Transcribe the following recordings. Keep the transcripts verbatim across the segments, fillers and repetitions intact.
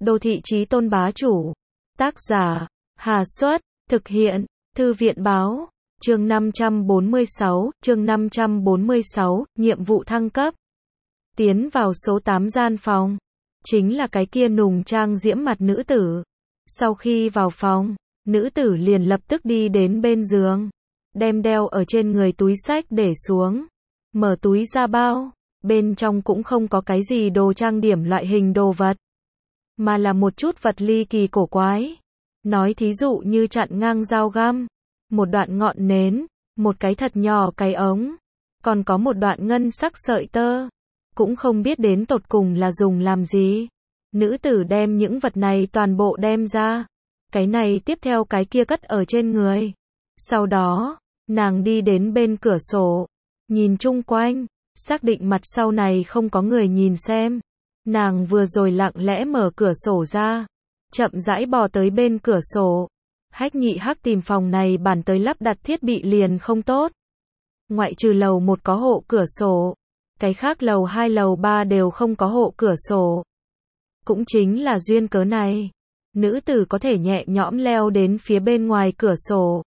Đô thị chí tôn bá chủ. Tác giả, Hà Xuất, thực hiện, Thư viện báo, chương năm trăm bốn mươi sáu, chương năm trăm bốn mươi sáu, nhiệm vụ thăng cấp. Tiến vào số tám gian phòng. Chính là cái kia nùng trang diễm mặt nữ tử. Sau khi vào phòng, nữ tử liền lập tức đi đến bên giường. Đem đeo ở trên người túi xách để xuống. Mở túi ra bao. Bên trong cũng không có cái gì đồ trang điểm loại hình đồ vật. Mà là một chút vật ly kỳ cổ quái. Nói thí dụ như chặn ngang dao găm. Một đoạn ngọn nến. Một cái thật nhỏ cái ống. Còn có một đoạn ngân sắc sợi tơ. Cũng không biết đến tột cùng là dùng làm gì. Nữ tử đem những vật này toàn bộ đem ra. Cái này tiếp theo cái kia cất ở trên người. Sau đó, nàng đi đến bên cửa sổ. Nhìn chung quanh. Xác định mặt sau này không có người nhìn xem. Nàng vừa rồi lặng lẽ mở cửa sổ ra. Chậm rãi bò tới bên cửa sổ. Hách nhị hắc tìm phòng này bản tới lắp đặt thiết bị liền không tốt. Ngoại trừ lầu một có hộ cửa sổ. Cái khác lầu hai lầu ba đều không có hộ cửa sổ. Cũng chính là duyên cớ này. Nữ tử có thể nhẹ nhõm leo đến phía bên ngoài cửa sổ.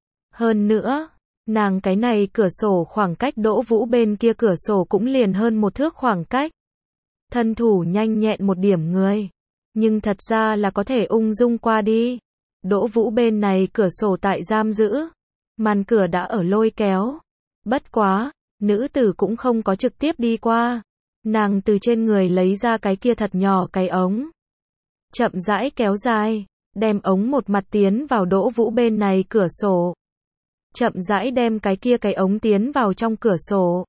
Hơn nữa, nàng cái này cửa sổ khoảng cách Đỗ Vũ bên kia cửa sổ cũng liền hơn một thước khoảng cách. Thân thủ nhanh nhẹn một điểm người. Nhưng thật ra là có thể ung dung qua đi. Đỗ Vũ bên này cửa sổ tại giam giữ. Màn cửa đã ở lôi kéo. Bất quá, nữ tử cũng không có trực tiếp đi qua. Nàng từ trên người lấy ra cái kia thật nhỏ cái ống. Chậm rãi kéo dài. Đem ống một mặt tiến vào Đỗ Vũ bên này cửa sổ. Chậm rãi đem cái kia cái ống tiến vào trong cửa sổ.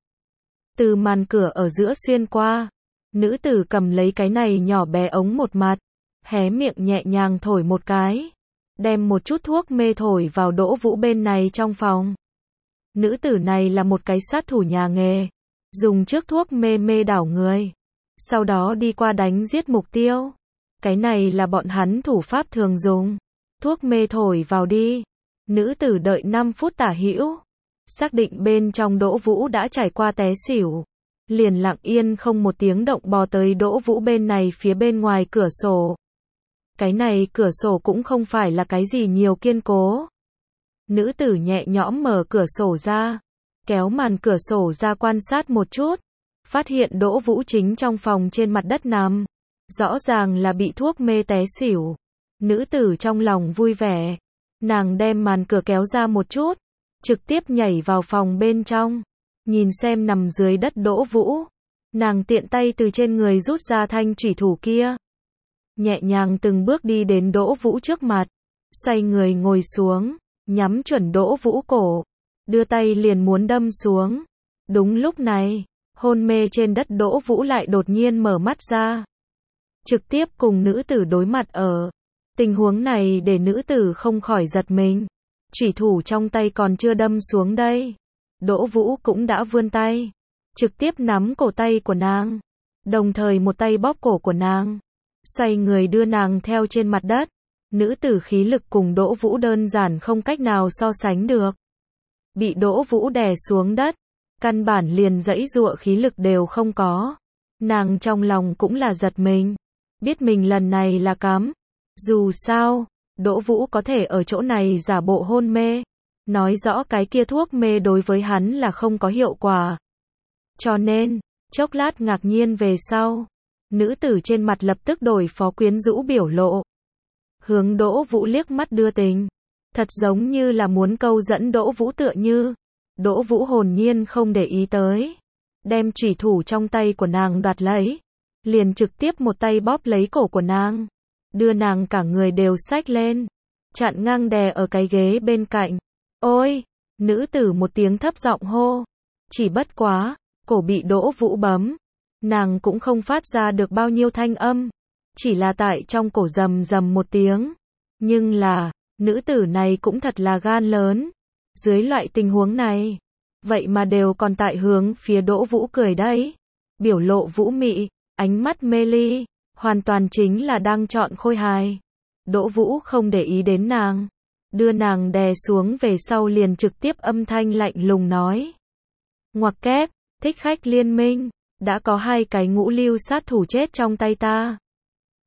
Từ màn cửa ở giữa xuyên qua. Nữ tử cầm lấy cái này nhỏ bé ống một mặt. Hé miệng nhẹ nhàng thổi một cái. Đem một chút thuốc mê thổi vào Đỗ Vũ bên này trong phòng. Nữ tử này là một cái sát thủ nhà nghề. Dùng trước thuốc mê mê đảo người. Sau đó đi qua đánh giết mục tiêu. Cái này là bọn hắn thủ pháp thường dùng. Thuốc mê thổi vào đi. Nữ tử đợi năm phút tả hữu. Xác định bên trong Đỗ Vũ đã trải qua té xỉu. Liền lặng yên không một tiếng động bò tới Đỗ Vũ bên này phía bên ngoài cửa sổ. Cái này cửa sổ cũng không phải là cái gì nhiều kiên cố. Nữ tử nhẹ nhõm mở cửa sổ ra. Kéo màn cửa sổ ra quan sát một chút. Phát hiện Đỗ Vũ chính trong phòng trên mặt đất nằm. Rõ ràng là bị thuốc mê té xỉu. Nữ tử trong lòng vui vẻ. Nàng đem màn cửa kéo ra một chút. Trực tiếp nhảy vào phòng bên trong. Nhìn xem nằm dưới đất Đỗ Vũ. Nàng tiện tay từ trên người rút ra thanh chủy thủ kia. Nhẹ nhàng từng bước đi đến Đỗ Vũ trước mặt. Xoay người ngồi xuống. Nhắm chuẩn Đỗ Vũ cổ. Đưa tay liền muốn đâm xuống. Đúng lúc này, hôn mê trên đất Đỗ Vũ lại đột nhiên mở mắt ra. Trực tiếp cùng nữ tử đối mặt ở. Tình huống này để nữ tử không khỏi giật mình. Chủy thủ trong tay còn chưa đâm xuống đây. Đỗ Vũ cũng đã vươn tay. Trực tiếp nắm cổ tay của nàng. Đồng thời một tay bóp cổ của nàng. Xoay người đưa nàng theo trên mặt đất. Nữ tử khí lực cùng Đỗ Vũ đơn giản không cách nào so sánh được. Bị Đỗ Vũ đè xuống đất. Căn bản liền giãy giụa khí lực đều không có. Nàng trong lòng cũng là giật mình. Biết mình lần này là cắm. Dù sao, Đỗ Vũ có thể ở chỗ này giả bộ hôn mê. Nói rõ cái kia thuốc mê đối với hắn là không có hiệu quả. Cho nên, chốc lát ngạc nhiên về sau. Nữ tử trên mặt lập tức đổi phó quyến rũ biểu lộ. Hướng Đỗ Vũ liếc mắt đưa tình. Thật giống như là muốn câu dẫn Đỗ Vũ tựa như. Đỗ Vũ hồn nhiên không để ý tới. Đem chủy thủ trong tay của nàng đoạt lấy. Liền trực tiếp một tay bóp lấy cổ của nàng. Đưa nàng cả người đều xách lên. Chặn ngang đè ở cái ghế bên cạnh. Ôi! Nữ tử một tiếng thấp giọng hô. Chỉ bất quá, cổ bị Đỗ Vũ bấm. Nàng cũng không phát ra được bao nhiêu thanh âm. Chỉ là tại trong cổ rầm rầm một tiếng. Nhưng là, nữ tử này cũng thật là gan lớn. Dưới loại tình huống này, vậy mà đều còn tại hướng phía Đỗ Vũ cười đấy. Biểu lộ vũ mị, ánh mắt mê ly, hoàn toàn chính là đang chọn khôi hài. Đỗ Vũ không để ý đến nàng. Đưa nàng đè xuống về sau liền trực tiếp âm thanh lạnh lùng nói. Ngoặc kép, thích khách liên minh. Đã có hai cái ngũ lưu sát thủ chết trong tay ta.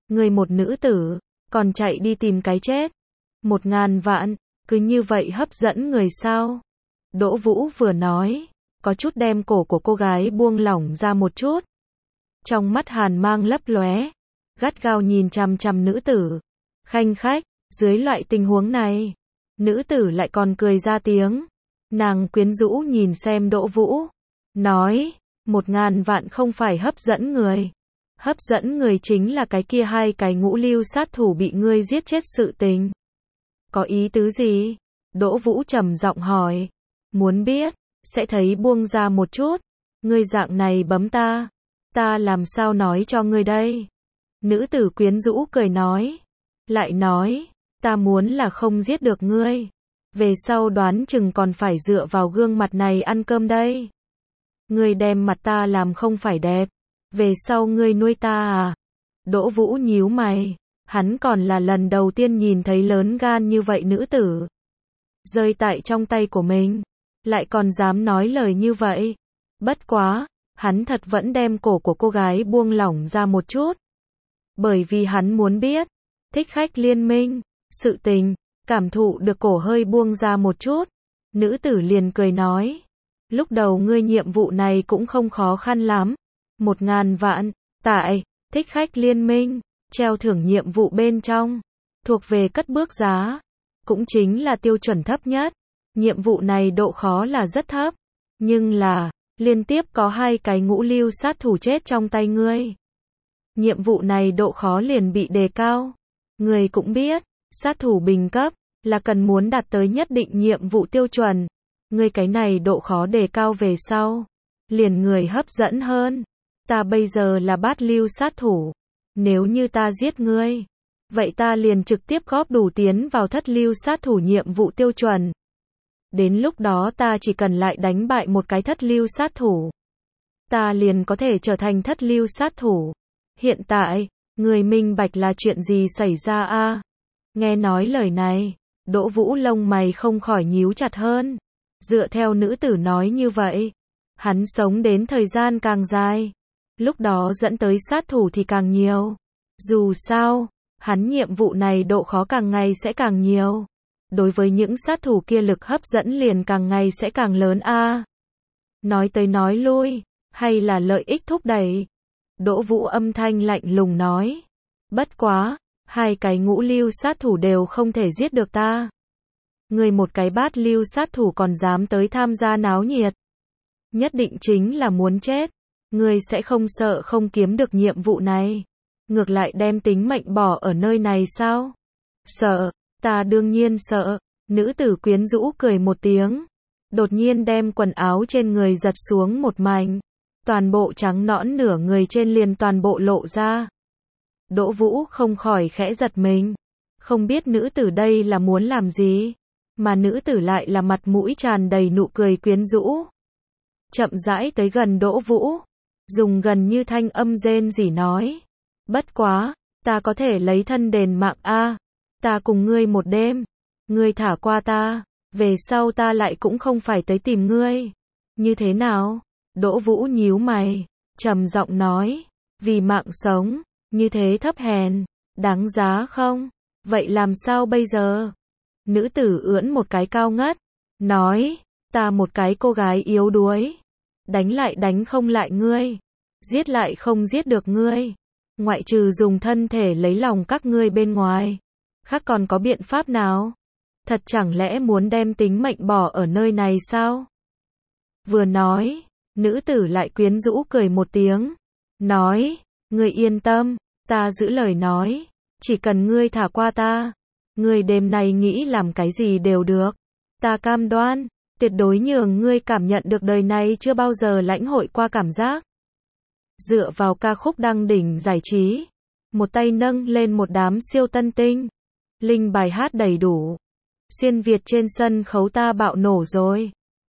Ngươi một nữ tử, còn chạy đi tìm cái chết. Một ngàn vạn, cứ như vậy hấp dẫn người sao? Đỗ Vũ vừa nói, có chút đem cổ của cô gái buông lỏng ra một chút. Trong mắt hàn mang lấp lóe, gắt gao nhìn chằm chằm nữ tử. Khanh khách, dưới loại tình huống này, nữ tử lại còn cười ra tiếng. Nàng quyến rũ nhìn xem Đỗ Vũ, nói, một ngàn vạn không phải hấp dẫn người. Hấp dẫn người chính là cái kia hai cái ngũ lưu sát thủ bị ngươi giết chết sự tình. Có ý tứ gì? Đỗ Vũ trầm giọng hỏi. Muốn biết, sẽ thấy buông ra một chút. Ngươi dạng này bấm ta, ta làm sao nói cho ngươi đây? Nữ tử quyến rũ cười nói. Lại nói, ta muốn là không giết được ngươi. Về sau đoán chừng còn phải dựa vào gương mặt này ăn cơm đây. Ngươi đem mặt ta làm không phải đẹp. Về sau ngươi nuôi ta à? Đỗ Vũ nhíu mày. Hắn còn là lần đầu tiên nhìn thấy lớn gan như vậy nữ tử. Rơi tại trong tay của mình. Lại còn dám nói lời như vậy. Bất quá, hắn thật vẫn đem cổ của cô gái buông lỏng ra một chút. Bởi vì hắn muốn biết, thích khách liên minh, sự tình, cảm thụ được cổ hơi buông ra một chút. Nữ tử liền cười nói. Lúc đầu ngươi nhiệm vụ này cũng không khó khăn lắm. Một ngàn vạn, tại, thích khách liên minh, treo thưởng nhiệm vụ bên trong, thuộc về cất bước giá, cũng chính là tiêu chuẩn thấp nhất. Nhiệm vụ này độ khó là rất thấp, nhưng là, liên tiếp có hai cái ngũ lưu sát thủ chết trong tay ngươi. Nhiệm vụ này độ khó liền bị đề cao. Ngươi cũng biết, sát thủ bình cấp, là cần muốn đạt tới nhất định nhiệm vụ tiêu chuẩn. Ngươi cái này độ khó đề cao về sau, liền người hấp dẫn hơn. Ta bây giờ là bát lưu sát thủ. Nếu như ta giết ngươi, vậy ta liền trực tiếp góp đủ tiến vào thất lưu sát thủ nhiệm vụ tiêu chuẩn. Đến lúc đó ta chỉ cần lại đánh bại một cái thất lưu sát thủ. Ta liền có thể trở thành thất lưu sát thủ. Hiện tại, người minh bạch là chuyện gì xảy ra a? Nghe nói lời này, Đỗ Vũ lông mày không khỏi nhíu chặt hơn. Dựa theo nữ tử nói như vậy, hắn sống đến thời gian càng dài, lúc đó dẫn tới sát thủ thì càng nhiều. Dù sao, hắn nhiệm vụ này độ khó càng ngày sẽ càng nhiều. Đối với những sát thủ kia lực hấp dẫn liền càng ngày sẽ càng lớn a. Nói tới nói lui, hay là lợi ích thúc đẩy? Đỗ Vũ âm thanh lạnh lùng nói. Bất quá, hai cái ngũ lưu sát thủ đều không thể giết được ta. Người một cái bát lưu sát thủ còn dám tới tham gia náo nhiệt. Nhất định chính là muốn chết. Người sẽ không sợ không kiếm được nhiệm vụ này. Ngược lại đem tính mệnh bỏ ở nơi này sao? Sợ, ta đương nhiên sợ. Nữ tử quyến rũ cười một tiếng. Đột nhiên đem quần áo trên người giật xuống một mảnh. Toàn bộ trắng nõn nửa người trên liền toàn bộ lộ ra. Đỗ Vũ không khỏi khẽ giật mình. Không biết nữ tử đây là muốn làm gì. Mà nữ tử lại là mặt mũi tràn đầy nụ cười quyến rũ. Chậm rãi tới gần Đỗ Vũ. Dùng gần như thanh âm rên rỉ nói. Bất quá, ta có thể lấy thân đền mạng a. Ta cùng ngươi một đêm. Ngươi thả qua ta. Về sau ta lại cũng không phải tới tìm ngươi. Như thế nào? Đỗ Vũ nhíu mày. Trầm giọng nói. Vì mạng sống. Như thế thấp hèn. Đáng giá không? Vậy làm sao bây giờ? Nữ tử ưỡn một cái cao ngất. Nói. Ta một cái cô gái yếu đuối. Đánh lại đánh không lại ngươi. Giết lại không giết được ngươi. Ngoại trừ dùng thân thể lấy lòng các ngươi bên ngoài. Khác còn có biện pháp nào? Thật chẳng lẽ muốn đem tính mệnh bỏ ở nơi này sao? Vừa nói, nữ tử lại quyến rũ cười một tiếng. Nói, ngươi yên tâm, ta giữ lời nói. Chỉ cần ngươi thả qua ta. Ngươi đêm nay nghĩ làm cái gì đều được. Ta cam đoan, tuyệt đối nhường ngươi cảm nhận được đời này chưa bao giờ lãnh hội qua cảm giác. Dựa vào ca khúc đăng đỉnh giải trí. Một tay nâng lên một đám siêu tân tinh. Linh bài hát đầy đủ. Xuyên Việt trên sân khấu ta bạo nổ rồi.